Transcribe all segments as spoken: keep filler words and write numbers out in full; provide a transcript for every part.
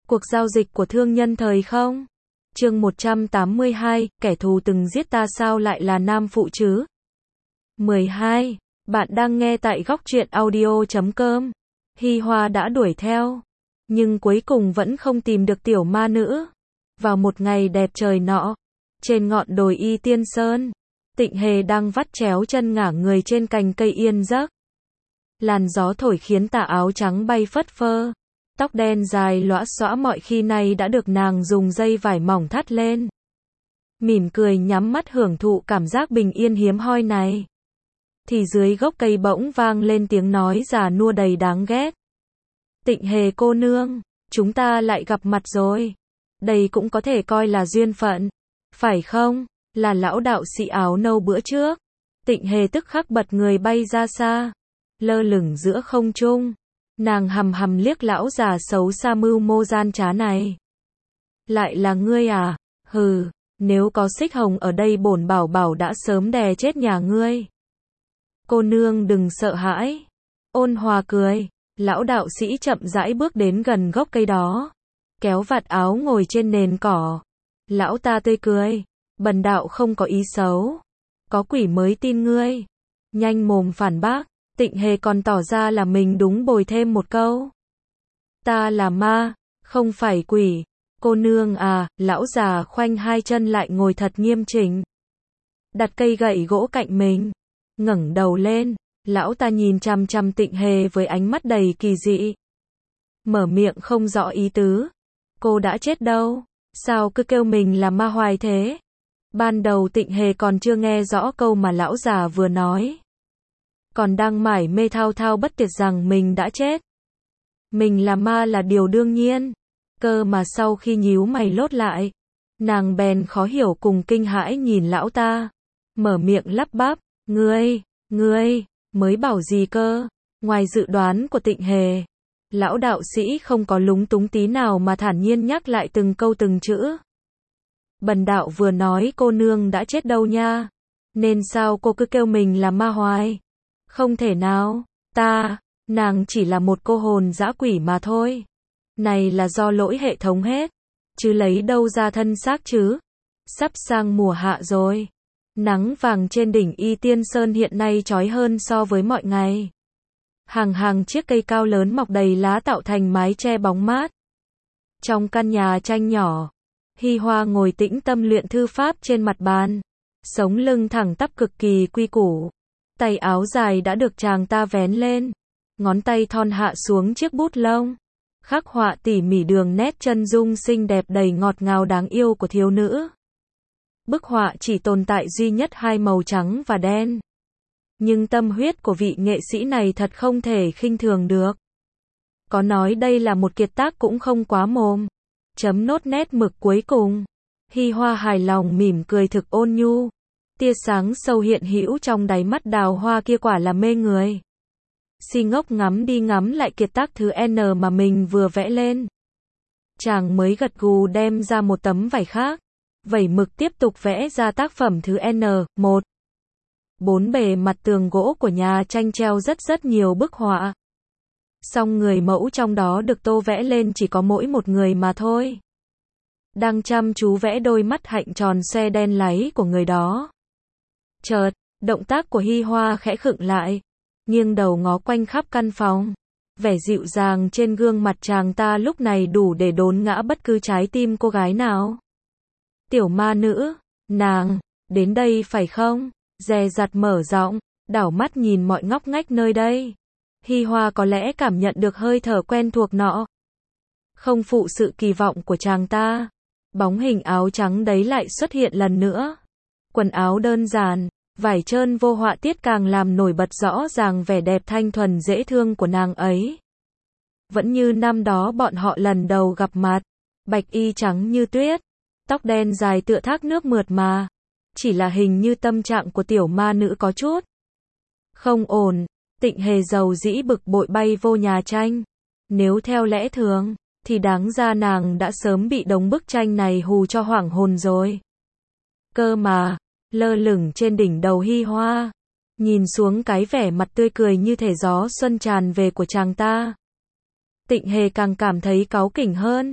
Cuộc giao dịch của thương nhân thời không? Chương một trăm tám mươi hai, kẻ thù từng giết ta sao lại là nam phụ chứ? mười hai. Bạn đang nghe tại góc truyện audio chấm com. Hi Hoa đã đuổi theo, nhưng cuối cùng vẫn không tìm được tiểu ma nữ. Vào một ngày đẹp trời nọ, trên ngọn đồi Y Tiên Sơn, Tịnh Hề đang vắt chéo chân ngả người trên cành cây yên giấc. Làn gió thổi khiến tà áo trắng bay phất phơ, tóc đen dài lóa xõa mọi khi nay đã được nàng dùng dây vải mỏng thắt lên. Mỉm cười nhắm mắt hưởng thụ cảm giác bình yên hiếm hoi này. Thì dưới gốc cây bỗng vang lên tiếng nói già nua đầy đáng ghét. Tịnh Hề cô nương, chúng ta lại gặp mặt rồi. Đây cũng có thể coi là duyên phận, phải không? Là lão đạo sĩ áo nâu bữa trước. Tịnh Hề tức khắc bật người bay ra xa, lơ lửng giữa không trung. Nàng hầm hầm liếc lão già xấu xa mưu mô gian trá này. Lại là ngươi à? Hừ, nếu có Xích Hồng ở đây bổn bảo bảo đã sớm đè chết nhà ngươi. Cô nương đừng sợ hãi. Ôn hòa cười, lão đạo sĩ chậm rãi bước đến gần gốc cây đó, kéo vạt áo ngồi trên nền cỏ. Lão ta tươi cười, bần đạo không có ý xấu. Có quỷ mới tin ngươi. Nhanh mồm phản bác. Tịnh Hề còn tỏ ra là mình đúng bồi thêm một câu. Ta là ma, không phải quỷ. Cô nương à, lão già khoanh hai chân lại ngồi thật nghiêm chỉnh, đặt cây gậy gỗ cạnh mình, ngẩng đầu lên. Lão ta nhìn chằm chằm Tịnh Hề với ánh mắt đầy kỳ dị, mở miệng không rõ ý tứ. Cô đã chết đâu? Sao cứ kêu mình là ma hoài thế? Ban đầu Tịnh Hề còn chưa nghe rõ câu mà lão già vừa nói, còn đang mải mê thao thao bất tuyệt rằng mình đã chết. Mình là ma là điều đương nhiên. Cơ mà sau khi nhíu mày lốt lại, nàng bèn khó hiểu cùng kinh hãi nhìn lão ta, mở miệng lắp bắp, ngươi, ngươi, mới bảo gì cơ? Ngoài dự đoán của Tịnh Hề, lão đạo sĩ không có lúng túng tí nào mà thản nhiên nhắc lại từng câu từng chữ. Bần đạo vừa nói cô nương đã chết đâu nha, nên sao cô cứ kêu mình là ma hoài? Không thể nào, ta, nàng chỉ là một cô hồn dã quỷ mà thôi. Này là do lỗi hệ thống hết, chứ lấy đâu ra thân xác chứ? Sắp sang mùa hạ rồi, nắng vàng trên đỉnh Y Tiên Sơn hiện nay chói hơn so với mọi ngày. Hàng hàng chiếc cây cao lớn mọc đầy lá tạo thành mái che bóng mát. Trong căn nhà tranh nhỏ, Hi Hoa ngồi tĩnh tâm luyện thư pháp trên mặt bàn, sống lưng thẳng tắp cực kỳ quy củ. Tay áo dài đã được chàng ta vén lên, ngón tay thon hạ xuống chiếc bút lông, khắc họa tỉ mỉ đường nét chân dung xinh đẹp đầy ngọt ngào đáng yêu của thiếu nữ. Bức họa chỉ tồn tại duy nhất hai màu trắng và đen, nhưng tâm huyết của vị nghệ sĩ này thật không thể khinh thường được. Có nói đây là một kiệt tác cũng không quá mồm. Chấm nốt nét mực cuối cùng, Hi Hoa hài lòng mỉm cười thực ôn nhu. Tia sáng sâu hiện hữu trong đáy mắt đào hoa kia quả là mê người. Si ngốc ngắm đi ngắm lại kiệt tác thứ N mà mình vừa vẽ lên. Chàng mới gật gù đem ra một tấm vải khác, vẩy mực tiếp tục vẽ ra tác phẩm thứ N một. Bốn bề mặt tường gỗ của nhà tranh treo rất rất nhiều bức họa. Song người mẫu trong đó được tô vẽ lên chỉ có mỗi một người mà thôi. Đang chăm chú vẽ đôi mắt hạnh tròn xoe đen láy của người đó. Chợt, động tác của Hi Hoa khẽ khựng lại, nghiêng đầu ngó quanh khắp căn phòng. Vẻ dịu dàng trên gương mặt chàng ta lúc này đủ để đốn ngã bất cứ trái tim cô gái nào. Tiểu ma nữ, nàng, đến đây phải không? Dè dặt mở giọng, đảo mắt nhìn mọi ngóc ngách nơi đây. Hi Hoa có lẽ cảm nhận được hơi thở quen thuộc nọ. Không phụ sự kỳ vọng của chàng ta, bóng hình áo trắng đấy lại xuất hiện lần nữa. Quần áo đơn giản, vải trơn vô họa tiết càng làm nổi bật rõ ràng vẻ đẹp thanh thuần dễ thương của nàng ấy. Vẫn như năm đó bọn họ lần đầu gặp mặt, bạch y trắng như tuyết, tóc đen dài tựa thác nước mượt mà. Chỉ là hình như tâm trạng của tiểu ma nữ có chút không ổn. Tịnh Hề giàu dĩ bực bội bay vô nhà tranh. Nếu theo lẽ thường, thì đáng ra nàng đã sớm bị đống bức tranh này hù cho hoảng hồn rồi. Cơ mà, lơ lửng trên đỉnh đầu Hi Hoa, nhìn xuống cái vẻ mặt tươi cười như thể gió xuân tràn về của chàng ta, Tịnh Hề càng cảm thấy cáu kỉnh hơn.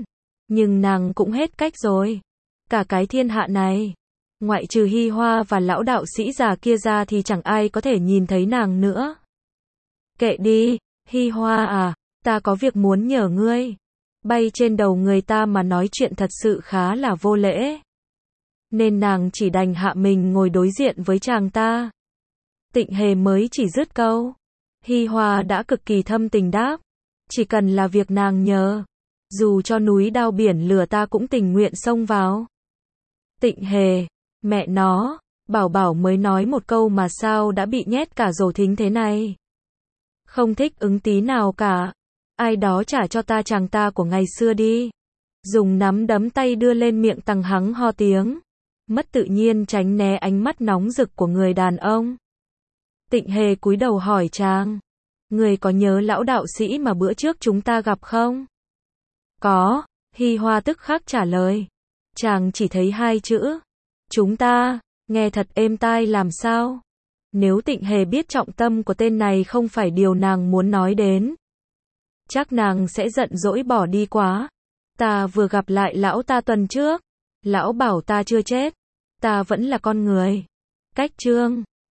Nhưng nàng cũng hết cách rồi. Cả cái thiên hạ này, ngoại trừ Hi Hoa và lão đạo sĩ già kia ra thì chẳng ai có thể nhìn thấy nàng nữa. Kệ đi, Hi Hoa à, ta có việc muốn nhờ ngươi. Bay trên đầu người ta mà nói chuyện thật sự khá là vô lễ. Nên nàng chỉ đành hạ mình ngồi đối diện với chàng ta. Tịnh Hề mới chỉ dứt câu, Hi Hoa đã cực kỳ thâm tình đáp, chỉ cần là việc nàng nhờ, dù cho núi đao biển lửa ta cũng tình nguyện xông vào. Tịnh Hề, mẹ nó, Bảo Bảo mới nói một câu mà sao đã bị nhét cả rổ thính thế này. Không thích ứng tí nào cả. Ai đó trả cho ta chàng ta của ngày xưa đi. Dùng nắm đấm tay đưa lên miệng tăng hắng ho tiếng. Mất tự nhiên tránh né ánh mắt nóng rực của người đàn ông. Tịnh Hề cúi đầu hỏi chàng. Người có nhớ lão đạo sĩ mà bữa trước chúng ta gặp không? Có, Hi Hoa tức khắc trả lời. Chàng chỉ thấy hai chữ. Chúng ta, nghe thật êm tai làm sao? Nếu Tịnh Hề biết trọng tâm của tên này không phải điều nàng muốn nói đến, chắc nàng sẽ giận dỗi bỏ đi quá. Ta vừa gặp lại lão ta tuần trước. Lão bảo ta chưa chết. Ta vẫn là con người. Cách chương